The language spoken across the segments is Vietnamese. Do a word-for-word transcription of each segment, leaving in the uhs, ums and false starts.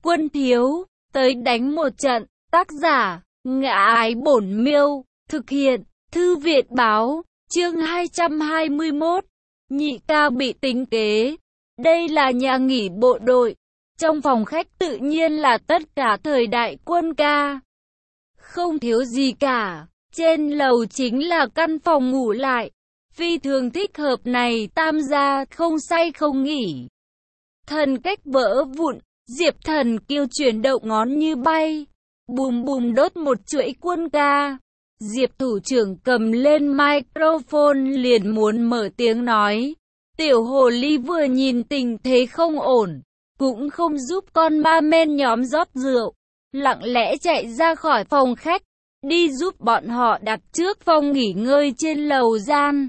Quân thiếu, tới đánh một trận. Tác giả, Ngã Ái Bổn Miêu. Thực hiện, Thư Viện Báo. Chương hai trăm hai mươi mốt. Nhị ca bị tính kế. Đây là nhà nghỉ bộ đội. Trong phòng khách tự nhiên là tất cả thời đại quân ca. Không thiếu gì cả. Trên lầu chính là căn phòng ngủ lại. Phi thường thích hợp này, tam gia không say không nghỉ. Thần cách vỡ vụn, Diệp Thần Kiêu chuyển động ngón như bay. Bùm bùm đốt một chuỗi quân ca. Diệp thủ trưởng cầm lên microphone liền muốn mở tiếng nói. Tiểu hồ ly vừa nhìn tình thế không ổn, cũng không giúp con ma men nhóm rót rượu, lặng lẽ chạy ra khỏi phòng khách, đi giúp bọn họ đặt trước phòng nghỉ ngơi trên lầu gian.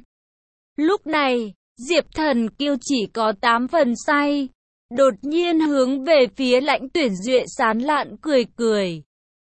Lúc này, Diệp Thần Kiêu chỉ có tám phần say, đột nhiên hướng về phía Lãnh Tuyển Duệ sán lạn cười cười.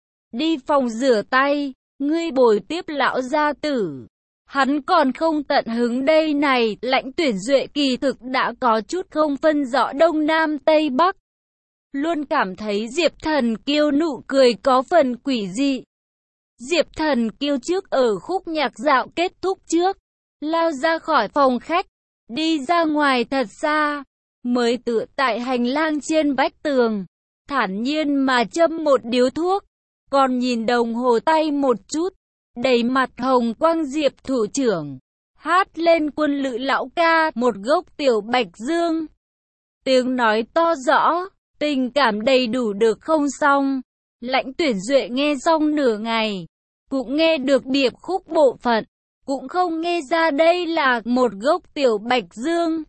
Đi phòng rửa tay, ngươi bồi tiếp lão gia tử. Hắn còn không tận hứng đây này, Lãnh Tuyển Duệ kỳ thực đã có chút không phân rõ Đông Nam Tây Bắc. Luôn cảm thấy Diệp Thần Kiêu nụ cười có phần quỷ dị. Diệp Thần Kiêu trước ở khúc nhạc dạo kết thúc trước, lao ra khỏi phòng khách, đi ra ngoài thật xa, mới tựa tại hành lang trên vách tường, thản nhiên mà châm một điếu thuốc, còn nhìn đồng hồ tay một chút, đầy mặt hồng quang. Diệp thủ trưởng hát lên Quân Lự lão ca, một gốc tiểu bạch dương. Tiếng nói to rõ, tình cảm đầy đủ được không xong. Lãnh Tuyển Duệ nghe xong nửa ngày, cũng nghe được điệp khúc bộ phận, cũng không nghe ra đây là một gốc tiểu bạch dương.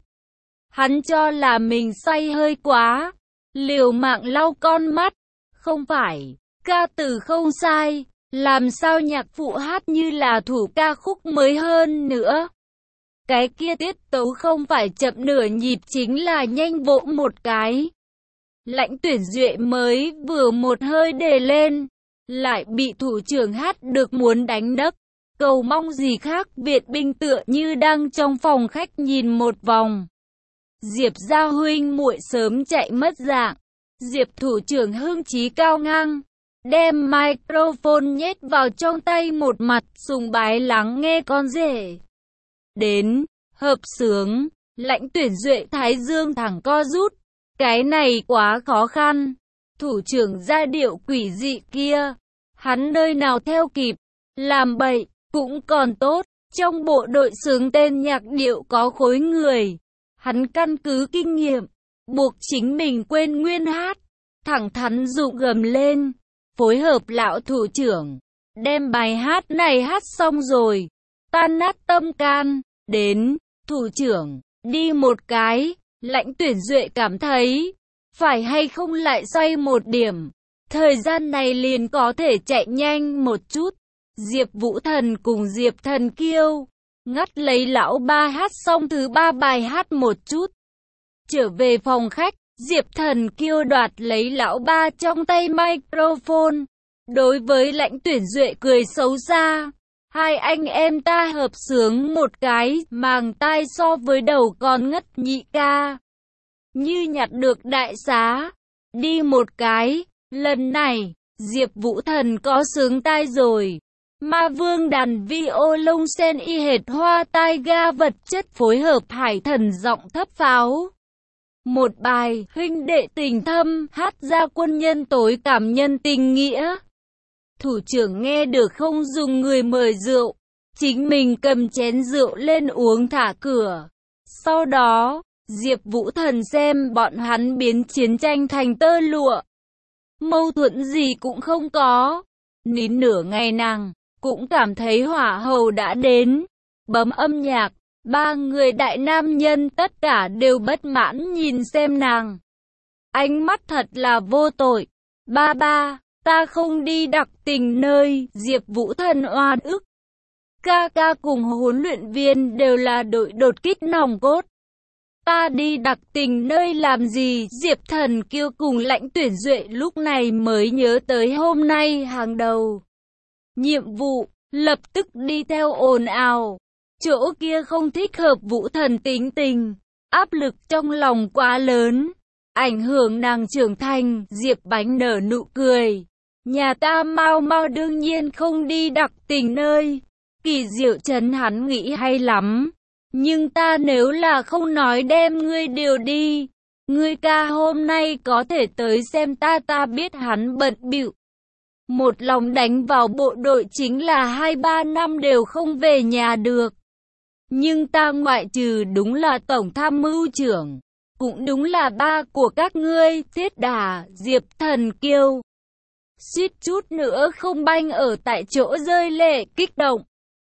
Hắn cho là mình say hơi quá, liều mạng lau con mắt. Không phải, ca từ không sai, làm sao nhạc phụ hát như là thủ ca khúc mới hơn nữa. Cái kia tiết tấu không phải chậm nửa nhịp chính là nhanh vỗ một cái. Lãnh Tuyển Duệ mới vừa một hơi đề lên, lại bị thủ trưởng hát được muốn đánh đấc. Cầu mong gì khác, Việt binh tựa như đang trong phòng khách nhìn một vòng. Diệp gia huynh muội sớm chạy mất dạng. Diệp thủ trưởng hưng trí cao ngang, đem microphone nhét vào trong tay, một mặt sùng bái lắng nghe con rể. Đến, hợp xướng, Lãnh Tuyển Duệ thái dương thẳng co rút. Cái này quá khó khăn. Thủ trưởng giai điệu quỷ dị kia, hắn nơi nào theo kịp, làm bậy, cũng còn tốt. Trong bộ đội xướng tên nhạc điệu có khối người, hắn căn cứ kinh nghiệm, buộc chính mình quên nguyên hát, thẳng thắn dụ gầm lên, phối hợp lão thủ trưởng, đem bài hát này hát xong rồi, tan nát tâm can. Đến, thủ trưởng, đi một cái. Lãnh Tuyển Duệ cảm thấy, phải hay không lại xoay một điểm, thời gian này liền có thể chạy nhanh một chút. Diệp Vũ Thần cùng Diệp Thần Kiêu ngắt lấy lão ba hát xong thứ ba bài hát một chút. Trở về phòng khách, Diệp Thần Kiêu đoạt lấy lão ba trong tay microphone, đối với Lãnh Tuyển Duệ cười xấu xa. Hai anh em ta hợp xướng một cái, màng tai so với đầu còn ngất. Nhị ca như nhặt được đại xá, đi một cái. Lần này, Diệp Vũ Thần có sướng tai rồi. Ma Vương đàn vi ô lông sen y hệt hoa tai ga vật chất phối hợp hải thần giọng thấp pháo. Một bài huynh đệ tình thâm, hát ra quân nhân tối cảm nhân tình nghĩa. Thủ trưởng nghe được không dùng người mời rượu, chính mình cầm chén rượu lên uống thả cửa. Sau đó, Diệp Vũ Thần xem bọn hắn biến chiến tranh thành tơ lụa. Mâu thuẫn gì cũng không có. Nín nửa ngày nàng cũng cảm thấy hỏa hầu đã đến. Bấm âm nhạc, ba người đại nam nhân tất cả đều bất mãn nhìn xem nàng. Ánh mắt thật là vô tội. Ba ba, ta không đi đặc tình nơi. Diệp Vũ Thần oan ức. Ca ca cùng huấn luyện viên đều là đội đột kích nòng cốt. Ta đi đặc tình nơi làm gì? Diệp Thần Kiêu cùng Lãnh Tuyển Duệ lúc này mới nhớ tới hôm nay hàng đầu nhiệm vụ, lập tức đi theo ồn ào. Chỗ kia không thích hợp. Vũ Thần tính tình, áp lực trong lòng quá lớn. ảnh hưởng nàng trưởng thành. Diệp Bánh nở nụ cười. Nhà ta mau mau đương nhiên không đi đặc tình nơi kỳ diệu trấn, hắn nghĩ hay lắm. Nhưng ta nếu là không nói đem ngươi điều đi, ngươi ca hôm nay có thể tới xem ta. Ta biết hắn bận bịu, một lòng đánh vào bộ đội chính là hai ba năm đều không về nhà được. Nhưng ta ngoại trừ đúng là tổng tham mưu trưởng, cũng đúng là ba của các ngươi. Thiết Đà, Diệp Thần Kiêu suýt chút nữa không banh ở tại chỗ rơi lệ kích động.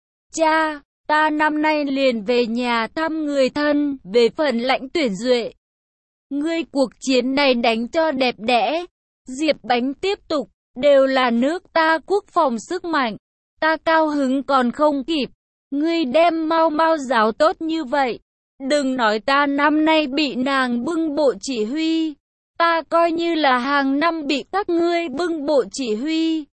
Cha, ta năm nay liền về nhà thăm người thân. Về phần Lãnh Tuyển Duệ, ngươi cuộc chiến này đánh cho đẹp đẽ. Diệp Bánh tiếp tục, đều là nước ta quốc phòng sức mạnh, ta cao hứng còn không kịp. Ngươi đem mau mau giáo tốt như vậy, đừng nói ta năm nay bị nàng bưng bộ chỉ huy, ta coi như là hàng năm bị các ngươi bưng bộ chỉ huy,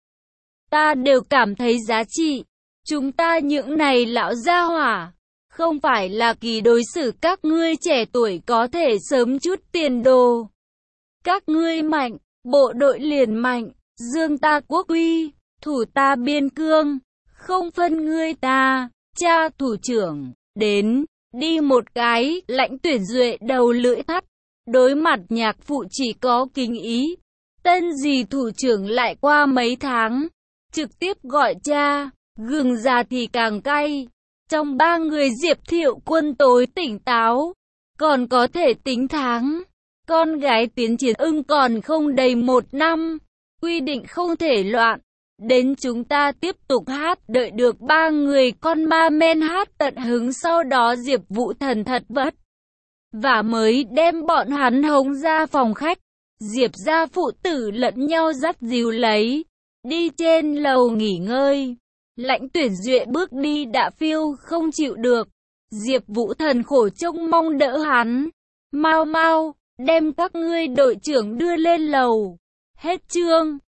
ta đều cảm thấy giá trị. Chúng ta những này lão gia hỏa, không phải là kỳ đối xử các ngươi trẻ tuổi có thể sớm chút tiền đồ. Các ngươi mạnh, bộ đội liền mạnh, dương ta quốc uy, thủ ta biên cương, không phân ngươi ta. Cha thủ trưởng, đến, đi một cái. Lãnh Tuyển Duệ đầu lưỡi thắt, đối mặt nhạc phụ chỉ có kính ý. Tên gì thủ trưởng lại qua mấy tháng, trực tiếp gọi cha, gừng già thì càng cay. Trong ba người Diệp Thiệu Quân tối tỉnh táo, còn có thể tính tháng. Con gái tiến chiến ưng còn không đầy một năm, quy định không thể loạn. Đến chúng ta tiếp tục hát, đợi được ba người con ma men hát tận hứng, sau đó Diệp Vũ Thần thật vất và mới đem bọn hắn hống ra phòng khách. Diệp gia phụ tử lẫn nhau dắt dìu lấy, đi trên lầu nghỉ ngơi. Lãnh Tuyển Duệ bước đi đã phiêu không chịu được. Diệp Vũ Thần khổ trông mong đỡ hắn. Mau mau, đem các ngươi đội trưởng đưa lên lầu. Hết chương.